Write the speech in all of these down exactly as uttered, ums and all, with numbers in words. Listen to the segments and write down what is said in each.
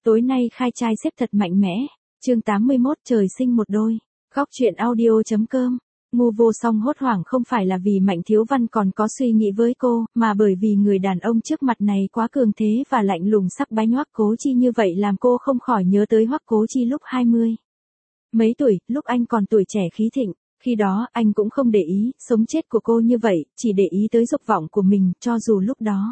Tối nay khai trai xếp thật mạnh mẽ. Chương tám mươi mốt trời sinh một đôi. Góc truyện audio.com. Ngu Vô Song hốt hoảng không phải là vì Mạnh Thiếu Văn còn có suy nghĩ với cô, mà bởi vì người đàn ông trước mặt này quá cường thế và lạnh lùng sắc bén. Hoắc Cố Chi như vậy làm cô không khỏi nhớ tới Hoắc Cố Chi lúc hai mươi mấy tuổi, lúc anh còn tuổi trẻ khí thịnh. Khi đó, anh cũng không để ý, sống chết của cô như vậy, chỉ để ý tới dục vọng của mình, cho dù lúc đó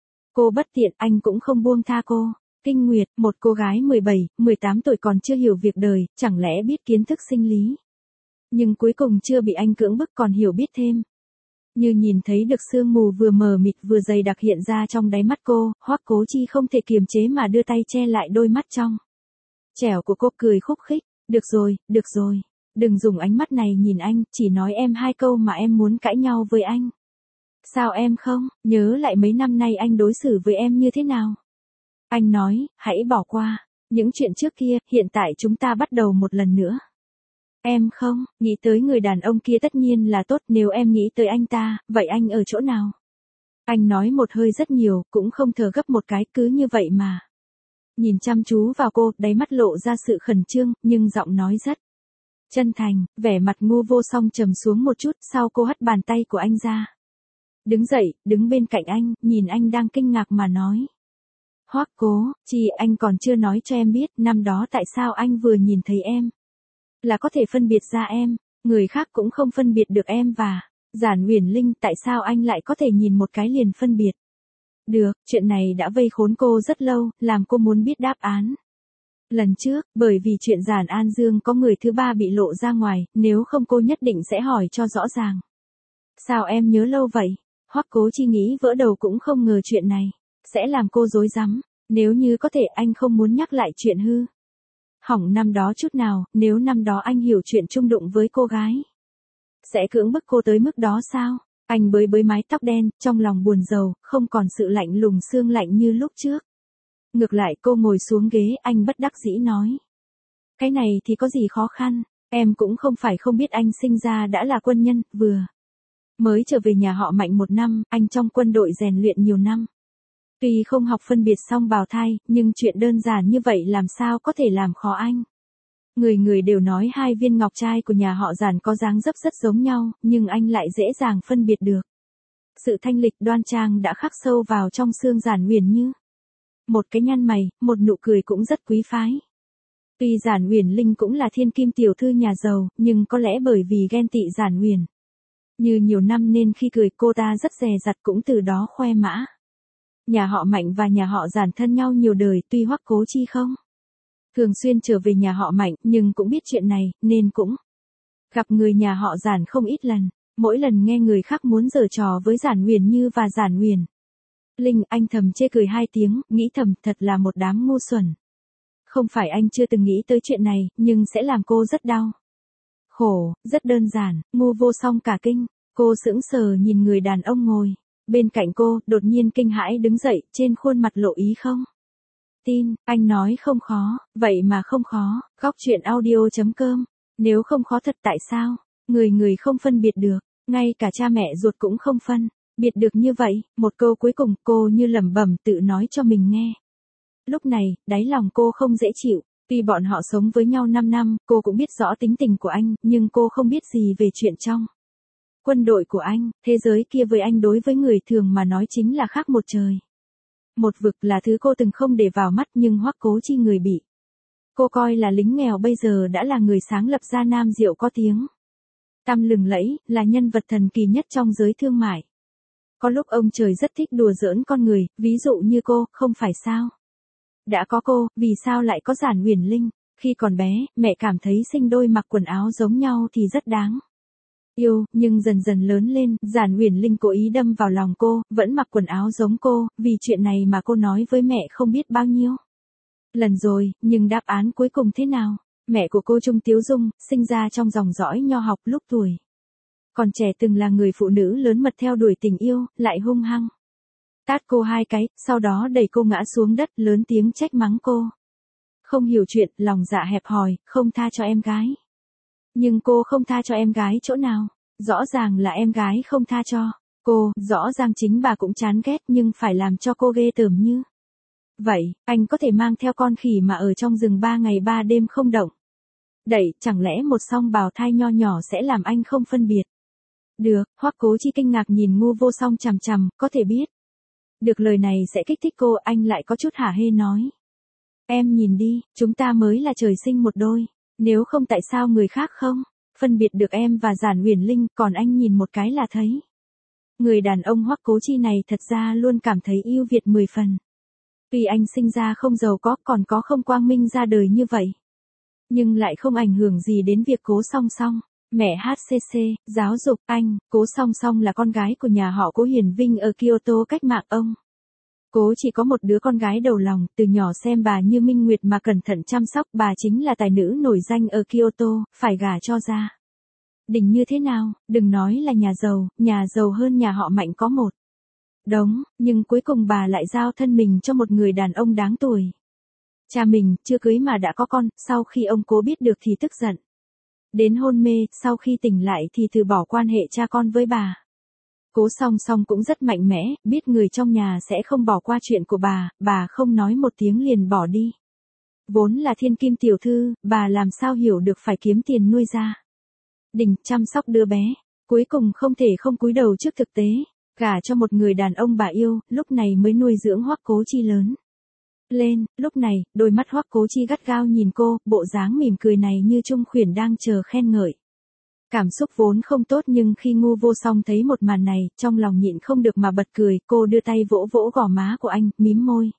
cô bất tiện, anh cũng không buông tha cô. Kinh Nguyệt, một cô gái mười bảy, mười tám tuổi còn chưa hiểu việc đời, chẳng lẽ biết kiến thức sinh lý. Nhưng cuối cùng chưa bị anh cưỡng bức còn hiểu biết thêm. Như nhìn thấy được sương mù vừa mờ mịt vừa dày đặc hiện ra trong đáy mắt cô, Hoắc Cố Chi không thể kiềm chế mà đưa tay che lại đôi mắt trong trẻo của cô, cười khúc khích. Được rồi, được rồi. Đừng dùng ánh mắt này nhìn anh, chỉ nói em hai câu mà em muốn cãi nhau với anh. Sao em không, nhớ lại mấy năm nay anh đối xử với em như thế nào? Anh nói, hãy bỏ qua những chuyện trước kia, hiện tại chúng ta bắt đầu một lần nữa. Em không, nghĩ tới người đàn ông kia tất nhiên là tốt, nếu em nghĩ tới anh ta, vậy anh ở chỗ nào? Anh nói một hơi rất nhiều, cũng không thở gấp một cái, cứ như vậy mà. Nhìn chăm chú vào cô, đáy mắt lộ ra sự khẩn trương, nhưng giọng nói rất chân thành. Vẻ mặt Ngu Vô Song trầm xuống một chút, sau cô hất bàn tay của anh ra. Đứng dậy, đứng bên cạnh anh, nhìn anh đang kinh ngạc mà nói. Hoắc Cố Chi, anh còn chưa nói cho em biết, năm đó tại sao anh vừa nhìn thấy em là có thể phân biệt ra em, người khác cũng không phân biệt được em, và Giản Uyển Linh, tại sao anh lại có thể nhìn một cái liền phân biệt được? Chuyện này đã vây khốn cô rất lâu, làm cô muốn biết đáp án. Lần trước, bởi vì chuyện Giản An Dương có người thứ ba bị lộ ra ngoài, nếu không cô nhất định sẽ hỏi cho rõ ràng. Sao em nhớ lâu vậy? Hoắc Cố Chi nghĩ vỡ đầu cũng không ngờ chuyện này sẽ làm cô rối rắm. Nếu như có thể, anh không muốn nhắc lại chuyện hư hỏng năm đó chút nào. Nếu năm đó anh hiểu chuyện chung đụng với cô gái, sẽ cưỡng bức cô tới mức đó sao? Anh bới bới mái tóc đen, trong lòng buồn rầu, không còn sự lạnh lùng xương lạnh như lúc trước. Ngược lại, cô ngồi xuống ghế, anh bất đắc dĩ nói. Cái này thì có gì khó khăn, em cũng không phải không biết anh sinh ra đã là quân nhân, vừa mới trở về nhà họ Mạnh một năm, anh trong quân đội rèn luyện nhiều năm. Tuy không học phân biệt song bào thai, nhưng chuyện đơn giản như vậy làm sao có thể làm khó anh. Người người đều nói hai viên ngọc trai của nhà họ Giản có dáng dấp rất giống nhau, nhưng anh lại dễ dàng phân biệt được. Sự thanh lịch đoan trang đã khắc sâu vào trong xương Giản Uyển Như. Một cái nhăn mày, một nụ cười cũng rất quý phái. Tuy Giản Uyển Linh cũng là thiên kim tiểu thư nhà giàu, nhưng có lẽ bởi vì ghen tị Giản Uyển Như nhiều năm nên khi cười cô ta rất dè dặt, cũng từ đó khoe mã. Nhà họ Mạnh và nhà họ Giản thân nhau nhiều đời, tuy Hoắc Cố Chi không thường xuyên trở về nhà họ Mạnh, nhưng cũng biết chuyện này, nên cũng gặp người nhà họ Giản không ít lần. Mỗi lần nghe người khác muốn giở trò với Giản Uyển Như và Giản Uyển Linh, anh thầm chê cười hai tiếng, nghĩ thầm thật là một đám ngu xuẩn. Không phải anh chưa từng nghĩ tới chuyện này, nhưng sẽ làm cô rất đau khổ. Rất đơn giản. Ngu Vô Song cả kinh, cô sững sờ nhìn người đàn ông ngồi bên cạnh cô, đột nhiên kinh hãi đứng dậy, trên khuôn mặt lộ ý không tin. Anh nói không khó, vậy mà không khó. Góc truyện audio.com. Nếu không khó thật tại sao người người không phân biệt được, ngay cả cha mẹ ruột cũng không phân biệt được như vậy? Một câu cuối cùng, cô như lẩm bẩm tự nói cho mình nghe. Lúc này, đáy lòng cô không dễ chịu. Tuy bọn họ sống với nhau năm năm, cô cũng biết rõ tính tình của anh, nhưng cô không biết gì về chuyện trong quân đội của anh. Thế giới kia với anh đối với người thường mà nói chính là khác một trời một vực, là thứ cô từng không để vào mắt, nhưng Hoắc Cố Chi, người bị cô coi là lính nghèo, bây giờ đã là người sáng lập ra Nam Diệu có tiếng tăm lừng lẫy, là nhân vật thần kỳ nhất trong giới thương mại. Có lúc ông trời rất thích đùa giỡn con người, ví dụ như cô, không phải sao? Đã có cô, vì sao lại có Giản Uyển Linh? Khi còn bé, mẹ cảm thấy sinh đôi mặc quần áo giống nhau thì rất đáng yêu, nhưng dần dần lớn lên, Giản Uyển Linh cố ý đâm vào lòng cô, vẫn mặc quần áo giống cô, vì chuyện này mà cô nói với mẹ không biết bao nhiêu lần rồi, nhưng đáp án cuối cùng thế nào? Mẹ của cô Trung Tiếu Dung, sinh ra trong dòng dõi nho học, lúc tuổi còn trẻ từng là người phụ nữ lớn mật theo đuổi tình yêu, lại hung hăng tát cô hai cái, sau đó đẩy cô ngã xuống đất, lớn tiếng trách mắng cô không hiểu chuyện, lòng dạ hẹp hòi, không tha cho em gái. Nhưng cô không tha cho em gái chỗ nào? Rõ ràng là em gái không tha cho cô, rõ ràng chính bà cũng chán ghét, nhưng phải làm cho cô ghê tởm như Vậy, anh có thể mang theo con khỉ mà ở trong rừng ba ngày ba đêm không động đậy, chẳng lẽ một song bào thai nho nhỏ sẽ làm anh không phân biệt? Được, Hoắc Cố Chi kinh ngạc nhìn Ngu Vô Song chằm chằm, có thể biết. Được lời này sẽ kích thích cô, anh lại có chút hả hê nói. Em nhìn đi, chúng ta mới là trời sinh một đôi, nếu không tại sao người khác không phân biệt được em và Giản Uyển Linh, còn anh nhìn một cái là thấy. Người đàn ông Hoắc Cố Chi này thật ra luôn cảm thấy ưu việt mười phần. Tuy anh sinh ra không giàu có, còn có không quang minh ra đời như vậy, nhưng lại không ảnh hưởng gì đến việc Cố Song Song. Mẹ hát xê xê, giáo dục anh, Cố Song Song là con gái của nhà họ Cố Hiển Vinh ở Kyoto cách mạng ông. Cố chỉ có một đứa con gái đầu lòng, từ nhỏ xem bà như minh nguyệt mà cẩn thận chăm sóc, bà chính là tài nữ nổi danh ở Kyoto, phải gả cho gia đình như thế nào, đừng nói là nhà giàu, nhà giàu hơn nhà họ Mạnh có một đống, nhưng cuối cùng bà lại giao thân mình cho một người đàn ông đáng tuổi. Cha mình, chưa cưới mà đã có con, sau khi ông Cố biết được thì tức giận. Đến hôn mê, sau khi tỉnh lại thì từ bỏ quan hệ cha con với bà. Cố Song Song cũng rất mạnh mẽ, biết người trong nhà sẽ không bỏ qua chuyện của bà, bà không nói một tiếng liền bỏ đi. Vốn là thiên kim tiểu thư, bà làm sao hiểu được phải kiếm tiền nuôi gia đình, chăm sóc đứa bé, cuối cùng không thể không cúi đầu trước thực tế, gả cho một người đàn ông bà yêu, lúc này mới nuôi dưỡng Hoắc Cố Chi lớn lên. Lúc này, đôi mắt Hoắc Cố Chi gắt gao nhìn cô, bộ dáng mỉm cười này như Trung Khuyển đang chờ khen ngợi. Cảm xúc vốn không tốt nhưng khi Ngu Vô Song thấy một màn này, trong lòng nhịn không được mà bật cười, cô đưa tay vỗ vỗ gò má của anh, mím môi.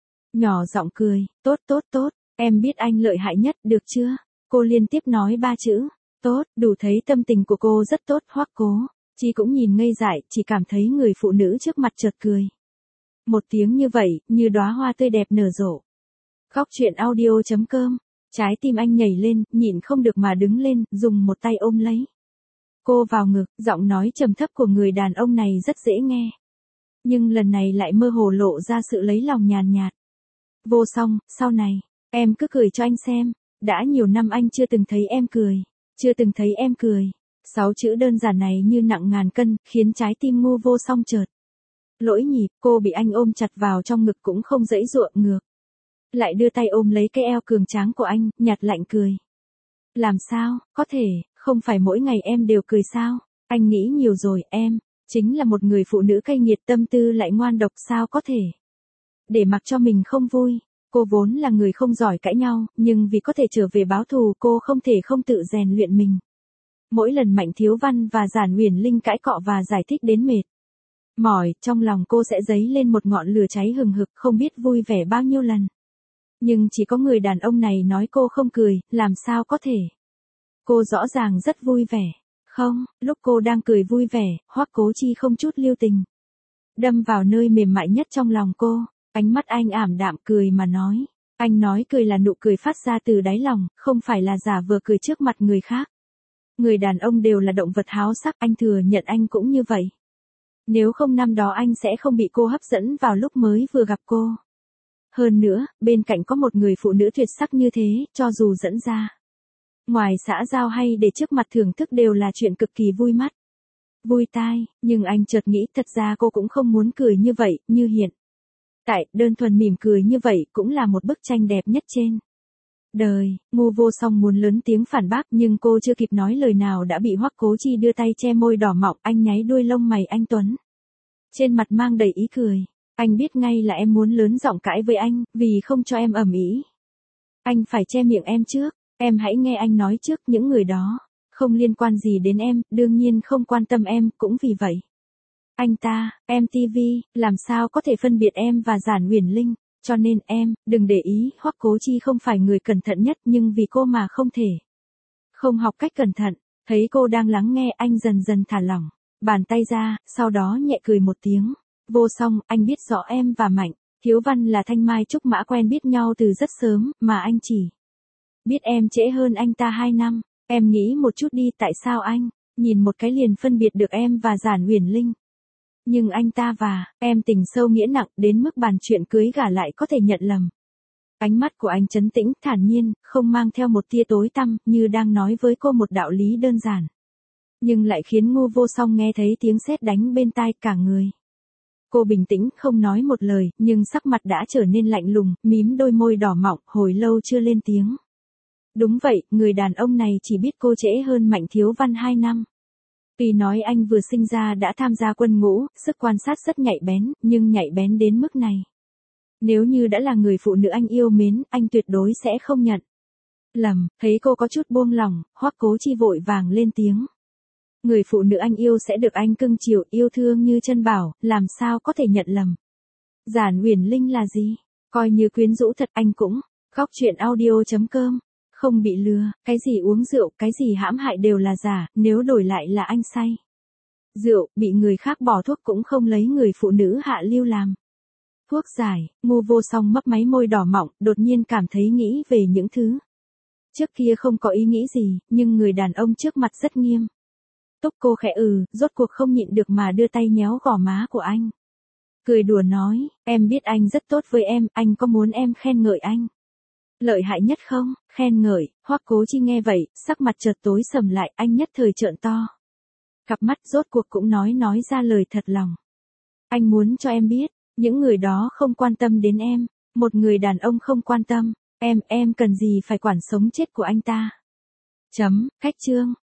Nhỏ giọng cười, tốt tốt tốt, em biết anh lợi hại nhất, được chưa? Cô liên tiếp nói ba chữ, tốt, đủ thấy tâm tình của cô rất tốt. Hoắc Cố Chi cũng nhìn ngây dại, chỉ cảm thấy người phụ nữ trước mặt chợt cười. Một tiếng như vậy, như đóa hoa tươi đẹp nở rộ. Góc truyện audio chấm com. Trái tim anh nhảy lên, nhịn không được mà đứng lên, dùng một tay ôm lấy cô vào ngực, giọng nói trầm thấp của người đàn ông này rất dễ nghe. Nhưng lần này lại mơ hồ lộ ra sự lấy lòng nhàn nhạt. Vô Song, sau này, em cứ cười cho anh xem, đã nhiều năm anh chưa từng thấy em cười, chưa từng thấy em cười. Sáu chữ đơn giản này như nặng ngàn cân, khiến trái tim Ngu Vô Song chợt lỗi nhịp, cô bị anh ôm chặt vào trong ngực cũng không dãy dụa, ngược lại đưa tay ôm lấy cái eo cường tráng của anh, nhạt lạnh cười. Làm sao, có thể, không phải mỗi ngày em đều cười sao? Anh nghĩ nhiều rồi, em chính là một người phụ nữ cay nghiệt, tâm tư lại ngoan độc, sao có thể để mặc cho mình không vui. Cô vốn là người không giỏi cãi nhau, nhưng vì có thể trở về báo thù, cô không thể không tự rèn luyện mình. Mỗi lần Mạnh Thiếu Văn và Giản Uyển Linh cãi cọ và giải thích đến mệt mỏi, trong lòng cô sẽ dấy lên một ngọn lửa cháy hừng hực, không biết vui vẻ bao nhiêu lần. Nhưng chỉ có người đàn ông này nói cô không cười, làm sao có thể. Cô rõ ràng rất vui vẻ. Không, lúc cô đang cười vui vẻ, Hoắc Cố Chi không chút lưu tình đâm vào nơi mềm mại nhất trong lòng cô. Ánh mắt anh ảm đạm, cười mà nói. Anh nói cười là nụ cười phát ra từ đáy lòng, không phải là giả vờ cười trước mặt người khác. Người đàn ông đều là động vật háo sắc, anh thừa nhận anh cũng như vậy. Nếu không năm đó anh sẽ không bị cô hấp dẫn vào lúc mới vừa gặp cô. Hơn nữa, bên cạnh có một người phụ nữ tuyệt sắc như thế, cho dù dẫn ra ngoài xã giao hay để trước mặt thưởng thức đều là chuyện cực kỳ vui mắt, vui tai, nhưng anh chợt nghĩ thật ra cô cũng không muốn cười như vậy, như hiện tại, đơn thuần mỉm cười như vậy cũng là một bức tranh đẹp nhất trên đời. Ngu Vô Song muốn lớn tiếng phản bác nhưng cô chưa kịp nói lời nào đã bị Hoắc Cố Chi đưa tay che môi đỏ mọng, anh nháy đuôi lông mày anh tuấn, trên mặt mang đầy ý cười. Anh biết ngay là em muốn lớn giọng cãi với anh, vì không cho em ầm ĩ. Anh phải che miệng em trước, em hãy nghe anh nói trước, những người đó không liên quan gì đến em, đương nhiên không quan tâm em, cũng vì vậy anh ta, em ti vi, làm sao có thể phân biệt em và Giản Uyển Linh, cho nên em, đừng để ý. Hoắc Cố Chi không phải người cẩn thận nhất nhưng vì cô mà không thể không học cách cẩn thận. Thấy cô đang lắng nghe, anh dần dần thả lỏng bàn tay ra, sau đó nhẹ cười một tiếng. Vô Song, anh biết rõ em và Mạnh Thiếu Văn là thanh mai trúc mã, quen biết nhau từ rất sớm, mà anh chỉ biết em trễ hơn anh ta hai năm. Em nghĩ một chút đi, tại sao anh nhìn một cái liền phân biệt được em và Giản Uyển Linh? Nhưng anh ta và em tình sâu nghĩa nặng đến mức bàn chuyện cưới gả lại có thể nhận lầm. Ánh mắt của anh trấn tĩnh, thản nhiên, không mang theo một tia tối tăm, như đang nói với cô một đạo lý đơn giản. Nhưng lại khiến Ngu Vô Song nghe thấy tiếng sét đánh bên tai, cả người Cô bình tĩnh không nói một lời, nhưng sắc mặt đã trở nên lạnh lùng, mím đôi môi đỏ mọng, hồi lâu chưa lên tiếng. Đúng vậy, người đàn ông này chỉ biết cô trễ hơn Mạnh Thiếu Văn hai năm. Tuy nói anh vừa sinh ra đã tham gia quân ngũ, sức quan sát rất nhạy bén, nhưng nhạy bén đến mức này. Nếu như đã là người phụ nữ anh yêu mến, anh tuyệt đối sẽ không nhận lầm. Thấy cô có chút buông lỏng, Hoắc Cố Chi vội vàng lên tiếng. Người phụ nữ anh yêu sẽ được anh cưng chiều, yêu thương như chân bảo, làm sao có thể nhận lầm. Giản Uyển Linh là gì? Coi như quyến rũ thật anh cũng. Khóc chuyện audio chấm com. Không bị lừa, cái gì uống rượu, cái gì hãm hại đều là giả, nếu đổi lại là anh say. Rượu, bị người khác bỏ thuốc cũng không lấy người phụ nữ hạ lưu làm. Thuốc giải, Ngô Vô Song mấp máy môi đỏ mọng, đột nhiên cảm thấy nghĩ về những thứ. Trước kia không có ý nghĩ gì, nhưng người đàn ông trước mặt rất nghiêm. Túc cô khẽ ừ, rốt cuộc không nhịn được mà đưa tay nhéo gò má của anh. Cười đùa nói, em biết anh rất tốt với em, anh có muốn em khen ngợi anh? Lợi hại nhất không? Khen ngợi, Hoắc Cố Chi nghe vậy, sắc mặt chợt tối sầm lại, anh nhất thời trợn to. Cặp mắt rốt cuộc cũng nói nói ra lời thật lòng. Anh muốn cho em biết, những người đó không quan tâm đến em, một người đàn ông không quan tâm, em, em cần gì phải quản sống chết của anh ta. Chấm, cách chương.